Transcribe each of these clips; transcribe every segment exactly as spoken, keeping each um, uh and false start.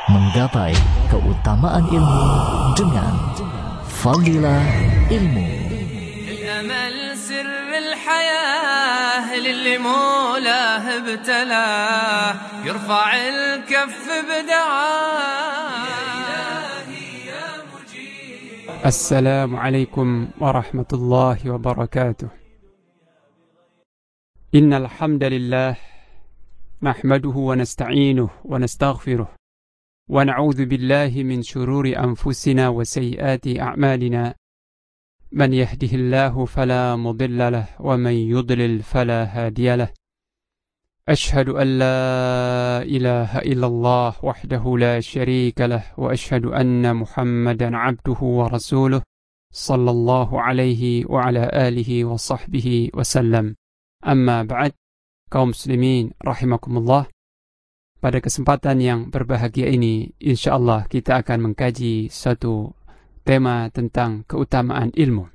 Menggapai keutamaan ilmu dengan Fadilah Ilmu. الأمل سر الحياة للي مولاه ابتلاه يرفع الكف بدعاء. السلام عليكم ورحمة الله وبركاته. إن الحمد لله نحمده ونستعينه ونستغفره ونعوذ بالله من شرور أنفسنا وسيئات أعمالنا. من يهده الله فلا مضل له ومن يضلل فلا هادي له. أشهد أن لا إله إلا الله وحده لا شريك له وأشهد أن محمدا عبده ورسوله صلى الله عليه وعلى آله وصحبه وسلم. Amma ba'd, kaum muslimin rahimakumullah. Pada kesempatan yang berbahagia ini, insyaallah kita akan mengkaji satu tema tentang keutamaan ilmu.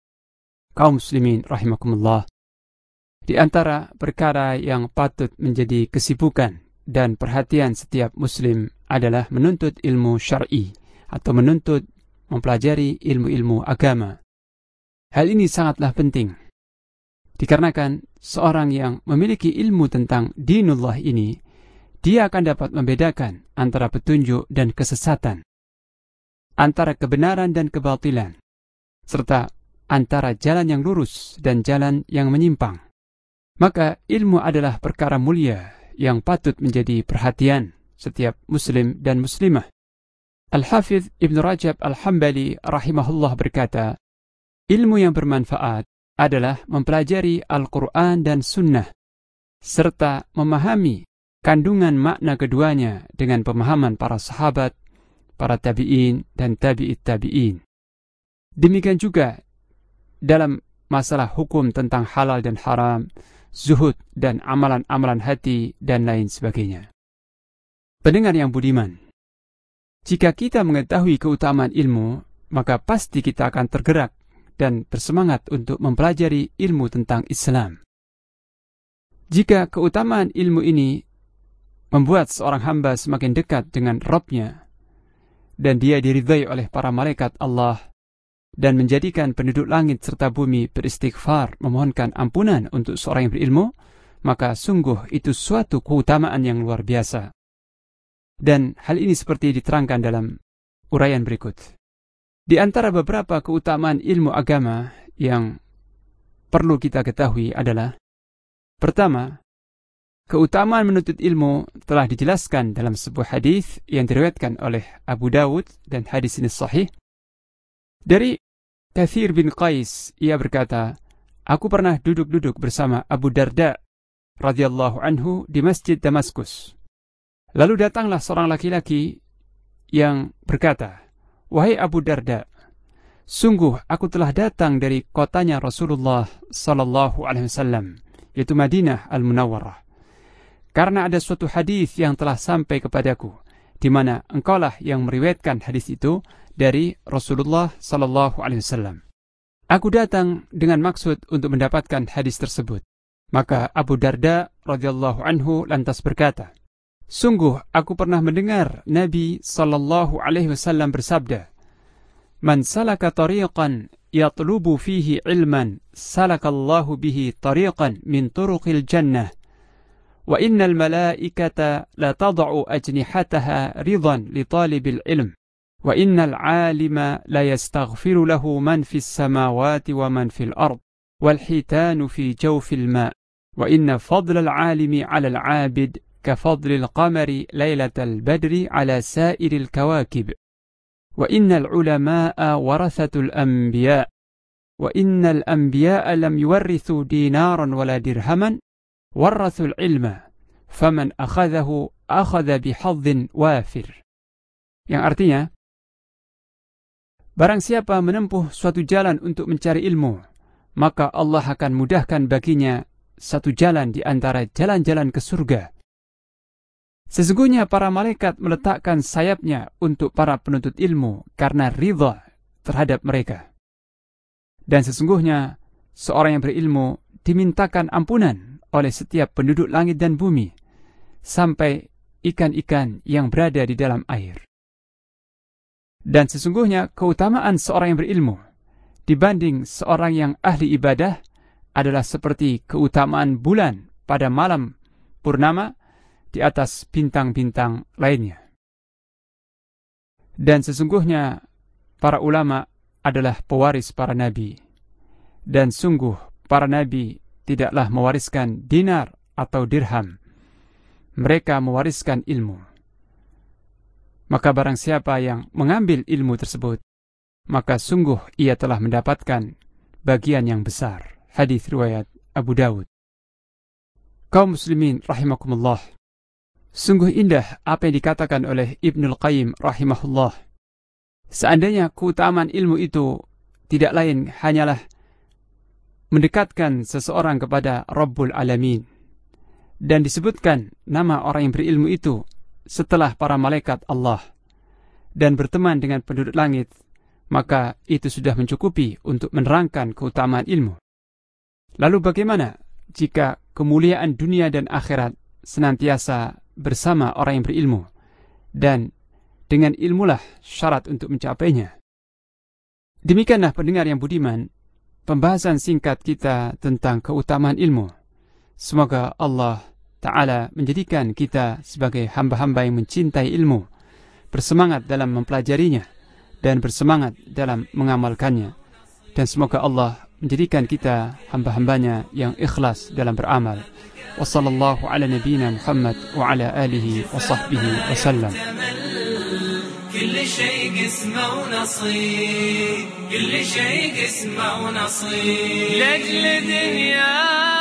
Kaum muslimin rahimakumullah, di antara perkara yang patut menjadi kesibukan dan perhatian setiap muslim adalah menuntut ilmu syar'i atau menuntut mempelajari ilmu-ilmu agama. Hal ini sangatlah penting, dikarenakan seorang yang memiliki ilmu tentang dinullah ini, dia akan dapat membedakan antara petunjuk dan kesesatan, antara kebenaran dan kebatilan, serta antara jalan yang lurus dan jalan yang menyimpang. Maka ilmu adalah perkara mulia yang patut menjadi perhatian setiap muslim dan muslimah. Al-Hafidh Ibn Rajab Al-Hambali rahimahullah berkata, ilmu yang bermanfaat adalah mempelajari Al-Quran dan Sunnah, serta memahami kandungan makna keduanya dengan pemahaman para sahabat, para tabi'in, dan tabi'it tabi'in. Demikian juga dalam masalah hukum tentang halal dan haram, zuhud dan amalan-amalan hati, dan lain sebagainya. Pendengar yang budiman, jika kita mengetahui keutamaan ilmu, maka pasti kita akan tergerak dan bersemangat untuk mempelajari ilmu tentang Islam. Jika keutamaan ilmu ini membuat seorang hamba semakin dekat dengan Rabb-Nya, dan dia diridhai oleh para malaikat Allah, dan menjadikan penduduk langit serta bumi beristighfar memohonkan ampunan untuk seorang yang berilmu, maka sungguh itu suatu keutamaan yang luar biasa. Dan hal ini seperti diterangkan dalam uraian berikut. Di antara beberapa keutamaan ilmu agama yang perlu kita ketahui adalah, pertama, keutamaan menuntut ilmu telah dijelaskan dalam sebuah hadis yang diriwayatkan oleh Abu Dawud, dan hadis ini sahih. Dari Katsir bin Qais, ia berkata, aku pernah duduk-duduk bersama Abu Darda radhiyallahu anhu di Masjid Damaskus. Lalu datanglah seorang laki-laki yang berkata, wahai Abu Darda, sungguh aku telah datang dari kotanya Rasulullah sallallahu alaihi wasallam, yaitu Madinah Al-Munawwarah, karena ada suatu hadis yang telah sampai kepadaku, di mana engkaulah yang meriwayatkan hadis itu dari Rasulullah sallallahu alaihi wasallam. Aku datang dengan maksud untuk mendapatkan hadis tersebut. Maka Abu Darda radhiyallahu anhu lantas berkata, sungguh aku pernah mendengar Nabi sallallahu alaihi wasallam bersabda, man salaka tariqan yatlubu fihi ilman salakallahu bihi tariqan min turuqil jannah wa innal malaikata la tad'u ajnihataha ridan li talibil ilm wa innal alima la yastaghfiru lahu man fis samawati wa man fil ard wal hitanu fi jawfil ma wa inna fadlal alimi 'ala al 'abid ka fadlil qamari lailatal badri 'ala sa'iril kawakib wa innal ulama'a warathatul anbiya wa innal anbiya'a lam yuwarrithu dinaran wala dirhaman warrathul ilma faman akhadhahu akhadha bihadhin wafir. Yang artinya, barang siapa menempuh suatu jalan untuk mencari ilmu, maka Allah akan mudahkan baginya satu jalan di antara jalan-jalan ke surga. Sesungguhnya para malaikat meletakkan sayapnya untuk para penuntut ilmu karena ridha terhadap mereka. Dan sesungguhnya seorang yang berilmu dimintakan ampunan oleh setiap penduduk langit dan bumi, sampai ikan-ikan yang berada di dalam air. Dan sesungguhnya keutamaan seorang yang berilmu dibanding seorang yang ahli ibadah adalah seperti keutamaan bulan pada malam purnama di atas bintang-bintang lainnya. Dan sesungguhnya para ulama adalah pewaris para nabi. Dan sungguh para nabi tidaklah mewariskan dinar atau dirham. Mereka mewariskan ilmu. Maka barang siapa yang mengambil ilmu tersebut, maka sungguh ia telah mendapatkan bagian yang besar. Hadis riwayat Abu Dawud. Kaum muslimin rahimakumullah. Sungguh indah apa yang dikatakan oleh Ibnul Qayyim rahimahullah. Seandainya keutamaan ilmu itu tidak lain hanyalah mendekatkan seseorang kepada Rabbul Alamin. Dan disebutkan nama orang yang berilmu itu setelah para malaikat Allah dan berteman dengan penduduk langit, maka itu sudah mencukupi untuk menerangkan keutamaan ilmu. Lalu bagaimana jika kemuliaan dunia dan akhirat senantiasa bersama orang yang berilmu, dan dengan ilmulah syarat untuk mencapainya? Demikianlah pendengar yang budiman, pembahasan singkat kita tentang keutamaan ilmu. Semoga Allah Ta'ala menjadikan kita sebagai hamba-hamba yang mencintai ilmu, bersemangat dalam mempelajarinya, dan bersemangat dalam mengamalkannya. Dan semoga Allah menjadikan kita hamba-hambanya yang ikhlas dalam beramal. Wa sallallahu ala nabiyyina Muhammad wa ala alihi wa sahbihi wa sallam. كل شيء قسمه ونصيب كل شيء قسمه ونصيب لأجل دنيا